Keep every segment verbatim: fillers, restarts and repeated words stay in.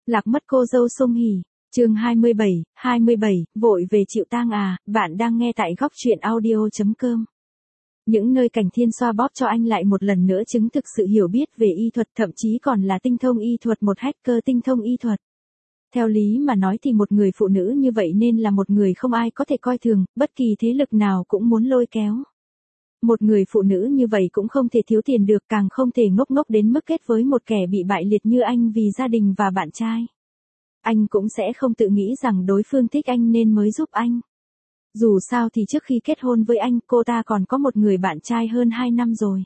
Lạc mất cô dâu Sung Hỉ. Chương hai mươi bảy, hai mươi bảy, vội về chịu tang à, bạn đang nghe tại góc truyện audio chấm com. Những nơi Cảnh Thiên xoa bóp cho anh lại một lần nữa chứng thực sự hiểu biết về y thuật, thậm chí còn là tinh thông y thuật, một hacker tinh thông y thuật. Theo lý mà nói thì một người phụ nữ như vậy nên là một người không ai có thể coi thường, bất kỳ thế lực nào cũng muốn lôi kéo. Một người phụ nữ như vậy cũng không thể thiếu tiền được, càng không thể ngốc ngốc đến mức kết với một kẻ bị bại liệt như anh vì gia đình và bạn trai. Anh cũng sẽ không tự nghĩ rằng đối phương thích anh nên mới giúp anh. Dù sao thì trước khi kết hôn với anh, cô ta còn có một người bạn trai hơn hai năm rồi.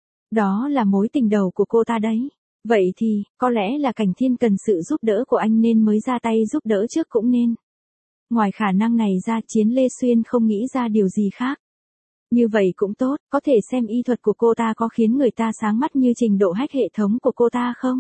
Đó là mối tình đầu của cô ta đấy. Vậy thì, có lẽ là Cảnh Thiên cần sự giúp đỡ của anh nên mới ra tay giúp đỡ trước cũng nên. Ngoài khả năng này ra, Chiến Lê Xuyên không nghĩ ra điều gì khác. Như vậy cũng tốt, có thể xem y thuật của cô ta có khiến người ta sáng mắt như trình độ hack hệ thống của cô ta không?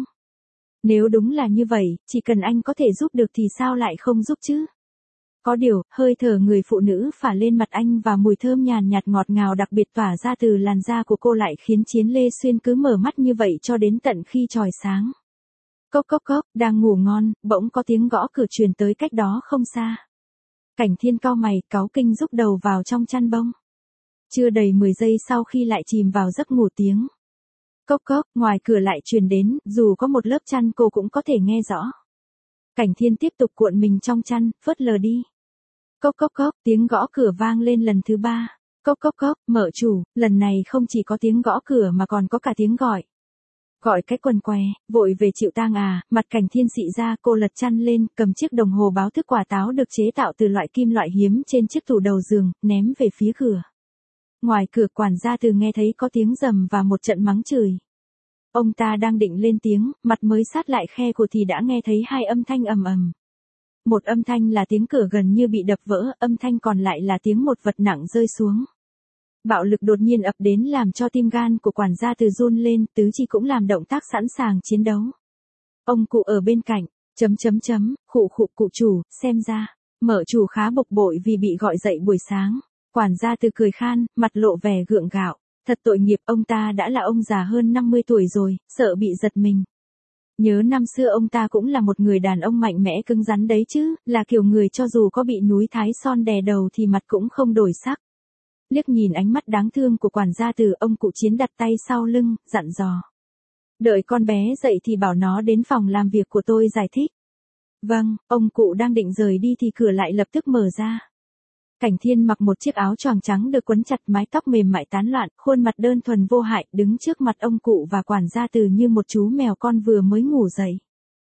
Nếu đúng là như vậy, chỉ cần anh có thể giúp được thì sao lại không giúp chứ? Có điều, hơi thở người phụ nữ phả lên mặt anh và mùi thơm nhàn nhạt ngọt ngào đặc biệt tỏa ra từ làn da của cô lại khiến Chiến Lê Xuyên cứ mở mắt như vậy cho đến tận khi chòi sáng. Cốc cốc cốc, đang ngủ ngon, bỗng có tiếng gõ cửa truyền tới cách đó không xa. Cảnh Thiên cau mày, cáu kinh rúc đầu vào trong chăn bông. Chưa đầy mười giây sau khi lại chìm vào giấc ngủ tiếng cốc cốc ngoài cửa lại truyền đến, dù có một lớp chăn cô cũng có thể nghe rõ. Cảnh Thiên tiếp tục cuộn mình trong chăn, phớt lờ đi. Cốc cốc cốc, tiếng gõ cửa vang lên lần thứ ba. Cốc cốc cốc, mở chủ, lần này không chỉ có tiếng gõ cửa mà còn có cả tiếng gọi. Gọi cách quần què, vội về chịu tang à, mặt Cảnh Thiên xị ra, cô lật chăn lên, cầm chiếc đồng hồ báo thức quả táo được chế tạo từ loại kim loại hiếm trên chiếc tủ đầu giường, ném về phía cửa. Ngoài cửa quản gia Từ nghe thấy có tiếng rầm và một trận mắng chửi. Ông ta đang định lên tiếng, mặt mới sát lại khe của thì đã nghe thấy hai âm thanh ầm ầm. Một âm thanh là tiếng cửa gần như bị đập vỡ, âm thanh còn lại là tiếng một vật nặng rơi xuống. Bạo lực đột nhiên ập đến làm cho tim gan của quản gia Từ run lên, tứ chi cũng làm động tác sẵn sàng chiến đấu. Ông cụ ở bên cạnh, chấm chấm chấm, khụ khụ cụ chủ, xem ra, mở chủ khá bực bội vì bị gọi dậy buổi sáng. Quản gia Từ cười khan, mặt lộ vẻ gượng gạo. Thật tội nghiệp, ông ta đã là ông già hơn năm mươi tuổi rồi, sợ bị giật mình. Nhớ năm xưa ông ta cũng là một người đàn ông mạnh mẽ cứng rắn đấy chứ, là kiểu người cho dù có bị núi Thái Son đè đầu thì mặt cũng không đổi sắc. Liếc nhìn ánh mắt đáng thương của quản gia Từ, ông cụ Chiến đặt tay sau lưng, dặn dò. Đợi con bé dậy thì bảo nó đến phòng làm việc của tôi giải thích. Vâng, ông cụ đang định rời đi thì cửa lại lập tức mở ra. Cảnh Thiên mặc một chiếc áo choàng trắng được quấn chặt, mái tóc mềm mại tán loạn, khuôn mặt đơn thuần vô hại, đứng trước mặt ông cụ và quản gia Từ như một chú mèo con vừa mới ngủ dậy.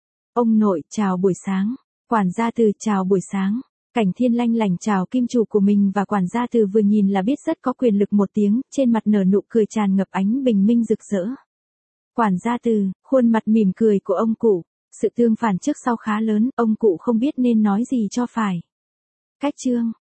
Ông nội, chào buổi sáng. Quản gia Từ, chào buổi sáng. Cảnh Thiên lanh lảnh chào kim chủ của mình và quản gia Từ vừa nhìn là biết rất có quyền lực một tiếng, trên mặt nở nụ cười tràn ngập ánh bình minh rực rỡ. Quản gia Từ, khuôn mặt mỉm cười của ông cụ, sự tương phản trước sau khá lớn, ông cụ không biết nên nói gì cho phải. Cách chương